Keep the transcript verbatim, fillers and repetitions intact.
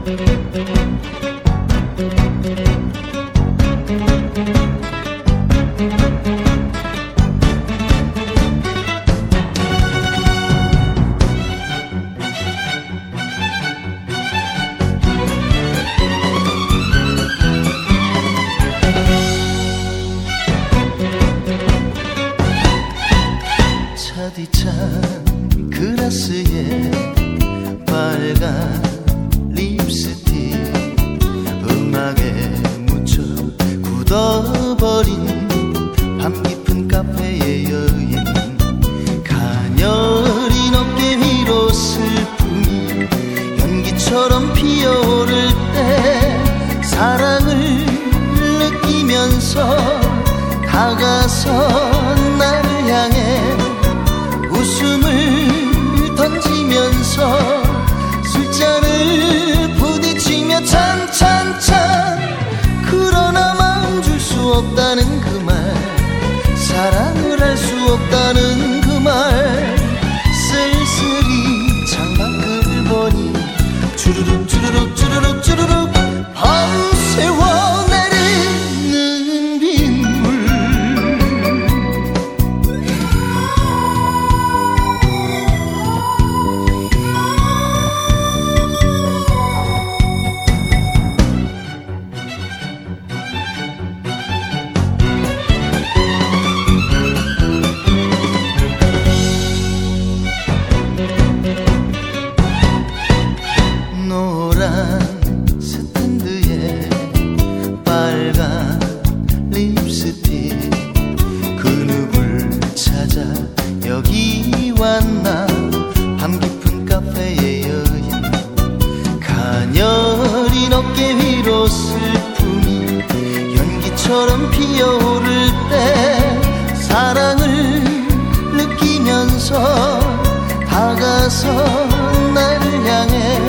차디찬 그라스에 빨간 립스틱 음악에 묻혀 굳어버린 밤 깊은 카페의 여인 가녀린 어깨 위로 슬픔이 연기처럼 피어오를 때 사랑을 느끼면서 다가서 나를 향해 웃음을 던지면서 술잔을 부딪히며 찬찬찬 그러나 마음 줄 수 없다는 그 말 사랑을 할 수 없다는 그 말 쓸쓸히 창밖을 보니 주르륵 주르륵 주르륵 주르륵 밤새워 내리는 빗물 노란 스탠드에 빨간 립스틱 그 누굴 찾아 여기 왔나 밤 깊은 카페의 여인 가녀린 어깨 위로 슬픔이 연기처럼 피어오를 때 사랑을 느끼면서 다가서 나를 향해